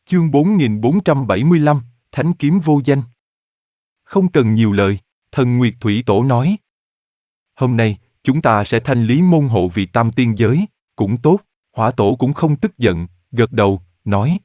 Chương 4475, Thánh kiếm vô danh. Không cần nhiều lời, thần Nguyệt Thủy Tổ nói. Hôm nay, chúng ta sẽ thanh lý môn hộ vì tam tiên giới, cũng tốt, Hỏa Tổ cũng không tức giận, gật đầu, nói.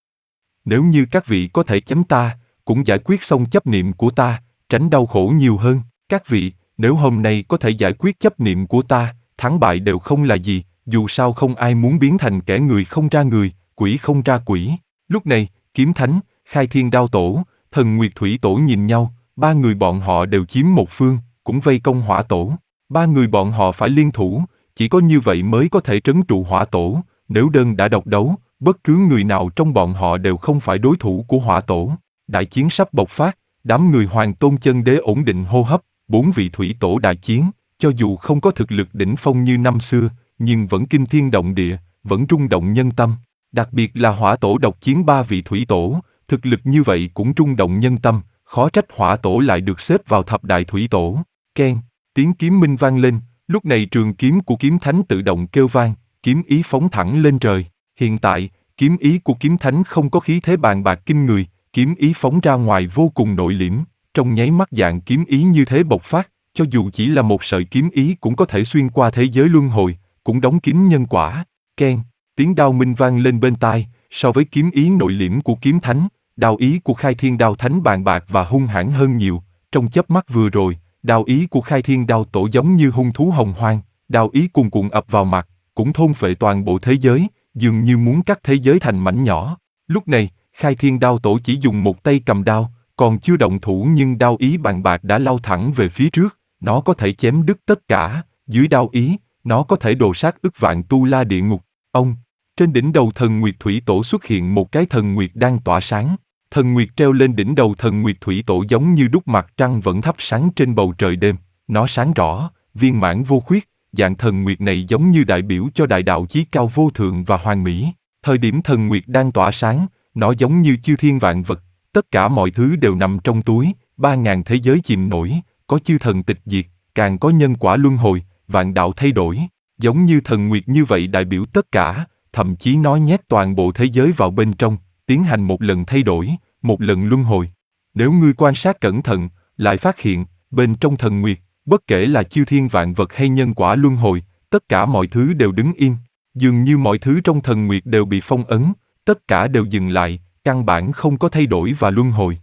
Nếu như các vị có thể chấm ta, cũng giải quyết xong chấp niệm của ta, tránh đau khổ nhiều hơn. Các vị, nếu hôm nay có thể giải quyết chấp niệm của ta, thắng bại đều không là gì, dù sao không ai muốn biến thành kẻ người không ra người, quỷ không ra quỷ. Lúc này, Kiếm Thánh, Khai Thiên Đao Tổ, Thần Nguyệt Thủy Tổ nhìn nhau, ba người bọn họ đều chiếm một phương, cũng vây công Hỏa Tổ. Ba người bọn họ phải liên thủ, chỉ có như vậy mới có thể trấn trụ Hỏa Tổ, nếu đơn đã độc đấu, bất cứ người nào trong bọn họ đều không phải đối thủ của Hỏa Tổ. Đại chiến sắp bộc phát, đám người Hoàng Tôn Chân Đế ổn định hô hấp, bốn vị Thủy Tổ đại chiến, cho dù không có thực lực đỉnh phong như năm xưa, nhưng vẫn kinh thiên động địa, vẫn rung động nhân tâm. Đặc biệt là Hỏa Tổ độc chiến ba vị Thủy Tổ, thực lực như vậy cũng rung động nhân tâm, khó trách Hỏa Tổ lại được xếp vào thập đại Thủy Tổ. Keng, tiếng kiếm minh vang lên, lúc này trường kiếm của Kiếm Thánh tự động kêu vang, kiếm ý phóng thẳng lên trời. Hiện tại, kiếm ý của Kiếm Thánh không có khí thế bàn bạc kinh người, kiếm ý phóng ra ngoài vô cùng nội liễm, trong nháy mắt dạng kiếm ý như thế bộc phát, cho dù chỉ là một sợi kiếm ý cũng có thể xuyên qua thế giới luân hồi, cũng đóng kín nhân quả. Keng, tiếng đao minh vang lên bên tai, so với kiếm ý nội liễm của Kiếm Thánh, đao ý của Khai Thiên Đao Thánh bàn bạc và hung hãn hơn nhiều. Trong chớp mắt vừa rồi, đao ý của Khai Thiên Đao Tổ giống như hung thú hồng hoang, đao ý cuồn cuộn ập vào mặt, cũng thôn phệ toàn bộ thế giới, dường như muốn cắt thế giới thành mảnh nhỏ. Lúc này, Khai Thiên Đao Tổ chỉ dùng một tay cầm đao, còn chưa động thủ nhưng đao ý bàn bạc đã lao thẳng về phía trước, nó có thể chém đứt tất cả, dưới đao ý, nó có thể đồ sát ức vạn tu la địa ngục. Ông, trên đỉnh đầu Thần Nguyệt Thủy Tổ xuất hiện một cái thần nguyệt đang tỏa sáng. Thần nguyệt treo lên đỉnh đầu Thần Nguyệt Thủy Tổ giống như đúc mặt trăng vẫn thắp sáng trên bầu trời đêm, nó sáng rõ, viên mãn vô khuyết, dạng thần nguyệt này giống như đại biểu cho đại đạo chí cao vô thượng và hoàn mỹ. Thời điểm thần nguyệt đang tỏa sáng, nó giống như chư thiên vạn vật, tất cả mọi thứ đều nằm trong túi, 3.000 thế giới chìm nổi, có chư thần tịch diệt, càng có nhân quả luân hồi, vạn đạo thay đổi, giống như thần nguyệt như vậy đại biểu tất cả, thậm chí nó nhét toàn bộ thế giới vào bên trong, tiến hành một lần thay đổi, một lần luân hồi. Nếu ngươi quan sát cẩn thận, lại phát hiện, bên trong thần nguyệt, bất kể là chư thiên vạn vật hay nhân quả luân hồi, tất cả mọi thứ đều đứng im, dường như mọi thứ trong thần nguyệt đều bị phong ấn, tất cả đều dừng lại, căn bản không có thay đổi và luân hồi.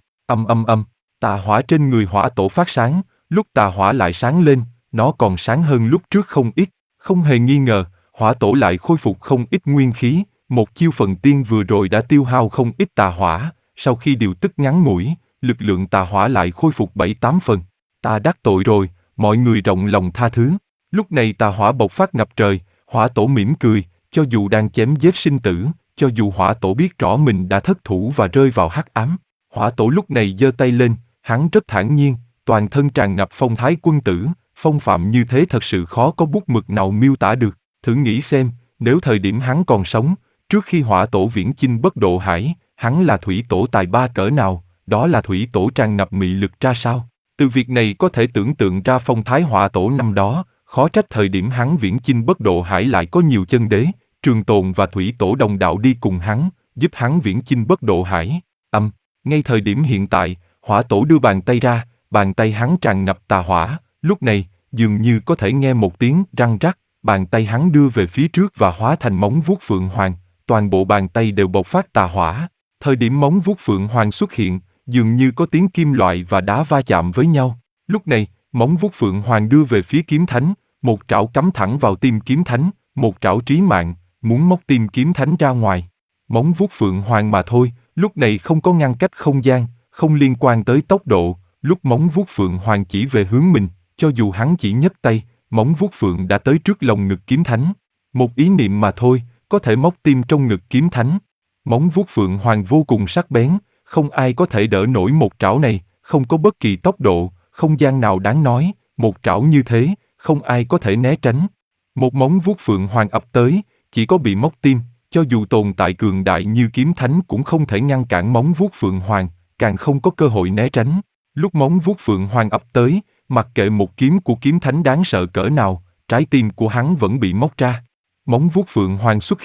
Tà hỏa trên người Hỏa Tổ phát sáng, lúc tà hỏa lại sáng lên, nó còn sáng hơn lúc trước không ít, không hề nghi ngờ, Hỏa Tổ lại khôi phục không ít nguyên khí, một chiêu phần tiên vừa rồi đã tiêu hao không ít tà hỏa, sau khi điều tức ngắn ngủi, lực lượng tà hỏa lại khôi phục 7-8 phần. Ta đắc tội rồi, mọi người rộng lòng tha thứ. Lúc này tà hỏa bộc phát ngập trời, Hỏa Tổ mỉm cười, cho dù đang chém giết sinh tử, cho dù Hỏa Tổ biết rõ mình đã thất thủ và rơi vào hắc ám, Hỏa Tổ lúc này giơ tay lên, hắn rất thản nhiên, toàn thân tràn ngập phong thái quân tử, phong phạm như thế thật sự khó có bút mực nào miêu tả được. Thử nghĩ xem, nếu thời điểm hắn còn sống, trước khi Hỏa Tổ viễn chinh bất độ hải, hắn là Thủy Tổ tài ba cỡ nào, đó là Thủy Tổ tràn ngập mị lực ra sao? Từ việc này có thể tưởng tượng ra phong thái Hỏa Tổ năm đó, khó trách thời điểm hắn viễn chinh bất độ hải lại có nhiều chân đế, Trường Tồn và Thủy Tổ đồng đạo đi cùng hắn, giúp hắn viễn chinh bất độ hải. Ngay thời điểm hiện tại, Hỏa Tổ đưa bàn tay ra, bàn tay hắn tràn ngập tà hỏa, lúc này, dường như có thể nghe một tiếng răng rắc, bàn tay hắn đưa về phía trước và hóa thành móng vuốt Phượng Hoàng, toàn bộ bàn tay đều bộc phát tà hỏa. Thời điểm móng vuốt Phượng Hoàng xuất hiện, dường như có tiếng kim loại và đá va chạm với nhau. Lúc này, móng vuốt Phượng Hoàng đưa về phía Kiếm Thánh, một trảo cắm thẳng vào tim Kiếm Thánh, một trảo trí mạng, muốn móc tim Kiếm Thánh ra ngoài. Móng vuốt Phượng Hoàng mà thôi, lúc này không có ngăn cách không gian, không liên quan tới tốc độ, lúc móng vuốt Phượng Hoàng chỉ về hướng mình, cho dù hắn chỉ nhấc tay, móng vuốt Phượng đã tới trước lồng ngực Kiếm Thánh. Một ý niệm mà thôi, có thể móc tim trong ngực Kiếm Thánh. Móng vuốt Phượng Hoàng vô cùng sắc bén, không ai có thể đỡ nổi một trảo này, không có bất kỳ tốc độ, không gian nào đáng nói, một trảo như thế, không ai có thể né tránh. Một móng vuốt Phượng Hoàng ập tới, chỉ có bị móc tim, cho dù tồn tại cường đại như Kiếm Thánh cũng không thể ngăn cản móng vuốt Phượng Hoàng, càng không có cơ hội né tránh. Lúc móng vuốt Phượng Hoàng ập tới, mặc kệ một kiếm của Kiếm Thánh đáng sợ cỡ nào, trái tim của hắn vẫn bị móc ra. Móng vuốt Phượng Hoàng xuất hiện,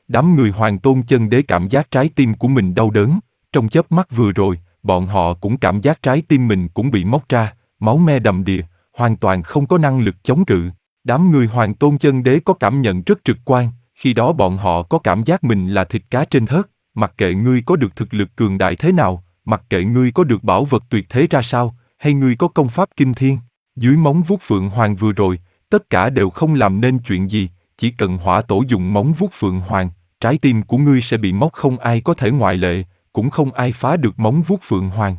đám người Hoàng Tôn Chân Đế cảm giác trái tim của mình đau đớn, trong chớp mắt vừa rồi, bọn họ cũng cảm giác trái tim mình cũng bị móc ra, máu me đầm đìa, hoàn toàn không có năng lực chống cự. Đám người Hoàng Tôn Chân Đế có cảm nhận rất trực quan, khi đó bọn họ có cảm giác mình là thịt cá trên thớt, mặc kệ ngươi có được thực lực cường đại thế nào, mặc kệ ngươi có được bảo vật tuyệt thế ra sao, hay ngươi có công pháp kinh thiên, dưới móng vuốt Phượng Hoàng vừa rồi, tất cả đều không làm nên chuyện gì, chỉ cần Hỏa Tổ dùng móng vuốt Phượng Hoàng, trái tim của ngươi sẽ bị móc, không ai có thể ngoại lệ, cũng không ai phá được móng vuốt Phượng Hoàng.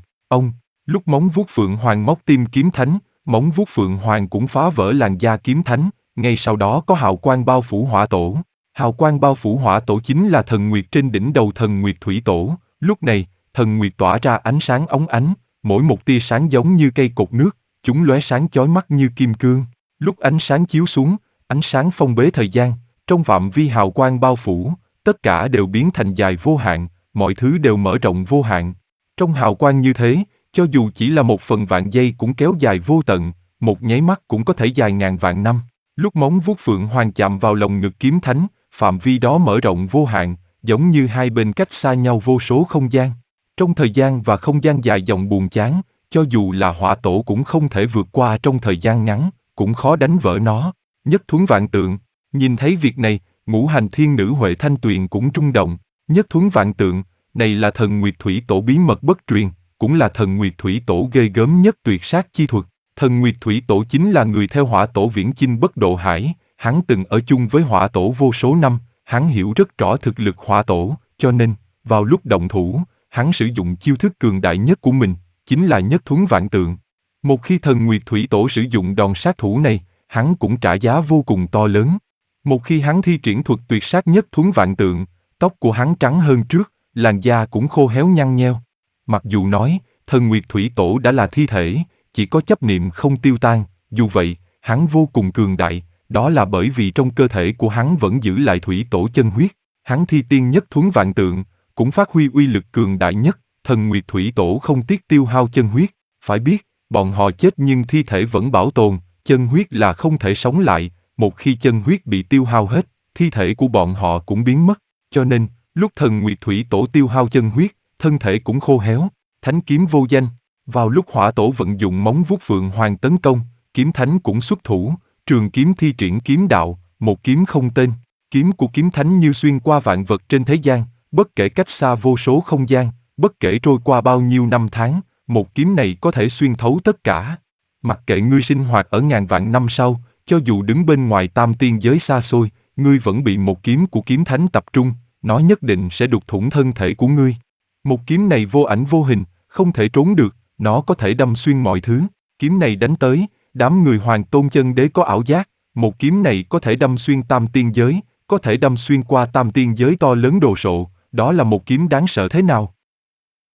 Lúc móng vuốt Phượng Hoàng móc tim Kiếm Thánh, móng vuốt Phượng Hoàng cũng phá vỡ làn da Kiếm Thánh, ngay sau đó có hào quang bao phủ Hỏa Tổ. Hào quang bao phủ Hỏa Tổ chính là thần nguyệt trên đỉnh đầu thần nguyệt Thủy Tổ. Lúc này, thần nguyệt tỏa ra ánh sáng óng ánh, mỗi một tia sáng giống như cây cột nước, chúng lóe sáng chói mắt như kim cương. Lúc ánh sáng chiếu xuống, ánh sáng phong bế thời gian, trong phạm vi hào quang bao phủ, tất cả đều biến thành dài vô hạn, mọi thứ đều mở rộng vô hạn. Trong hào quang như thế, cho dù chỉ là một phần vạn giây cũng kéo dài vô tận, một nháy mắt cũng có thể dài ngàn vạn năm. Lúc móng vuốt Phượng Hoàng chạm vào lồng ngực Kiếm Thánh, phạm vi đó mở rộng vô hạn, giống như hai bên cách xa nhau vô số không gian. Trong thời gian và không gian dài dòng buồn chán, cho dù là Hỏa Tổ cũng không thể vượt qua trong thời gian ngắn, cũng khó đánh vỡ nó. Nhất Thuấn Vạn Tượng, nhìn thấy việc này, Ngũ Hành Thiên Nữ Huệ Thanh Tuyền cũng rung động. Nhất Thuấn Vạn Tượng, này là thần Nguyệt Thủy Tổ bí mật bất truyền, cũng là thần Nguyệt Thủy Tổ ghê gớm nhất tuyệt sát chi thuật. Thần Nguyệt Thủy Tổ chính là người theo Hỏa Tổ viễn chinh bất độ hải, hắn từng ở chung với Hỏa Tổ vô số năm, hắn hiểu rất rõ thực lực Hỏa Tổ, cho nên, vào lúc động thủ, hắn sử dụng chiêu thức cường đại nhất của mình, chính là Nhất Thuấn Vạn Tượng. Một khi thần Nguyệt Thủy Tổ sử dụng đòn sát thủ này, hắn cũng trả giá vô cùng to lớn. Một khi hắn thi triển thuật tuyệt sát Nhất Thuấn Vạn Tượng, tóc của hắn trắng hơn trước, làn da cũng khô héo nhăn nheo. Mặc dù nói, thần Nguyệt Thủy Tổ đã là thi thể, chỉ có chấp niệm không tiêu tan, dù vậy, hắn vô cùng cường đại, đó là bởi vì trong cơ thể của hắn vẫn giữ lại Thủy Tổ chân huyết. Hắn thi tiên Nhất Thuấn Vạn Tượng, cũng phát huy uy lực cường đại nhất, thần Nguyệt Thủy Tổ không tiếc tiêu hao chân huyết. Phải biết, bọn họ chết nhưng thi thể vẫn bảo tồn, chân huyết là không thể sống lại, một khi chân huyết bị tiêu hao hết, thi thể của bọn họ cũng biến mất. Cho nên, lúc thần Nguyệt Thủy Tổ tiêu hao chân huyết, thân thể cũng khô héo. Thánh kiếm vô danh. Vào lúc Hỏa Tổ vận dụng móng vuốt Phượng Hoàng tấn công, Kiếm Thánh cũng xuất thủ, trường kiếm thi triển kiếm đạo, một kiếm không tên. Kiếm của Kiếm Thánh như xuyên qua vạn vật trên thế gian, bất kể cách xa vô số không gian, bất kể trôi qua bao nhiêu năm tháng, một kiếm này có thể xuyên thấu tất cả. Mặc kệ ngươi sinh hoạt ở ngàn vạn năm sau, cho dù đứng bên ngoài tam tiên giới xa xôi, ngươi vẫn bị một kiếm của Kiếm Thánh tập trung, nó nhất định sẽ đục thủng thân thể của ngươi. Một kiếm này vô ảnh vô hình, không thể trốn được, nó có thể đâm xuyên mọi thứ. Kiếm này đánh tới, đám người Hoàng Tôn Chân Đế có ảo giác, một kiếm này có thể đâm xuyên tam tiên giới, có thể đâm xuyên qua tam tiên giới to lớn đồ sộ, đó là một kiếm đáng sợ thế nào.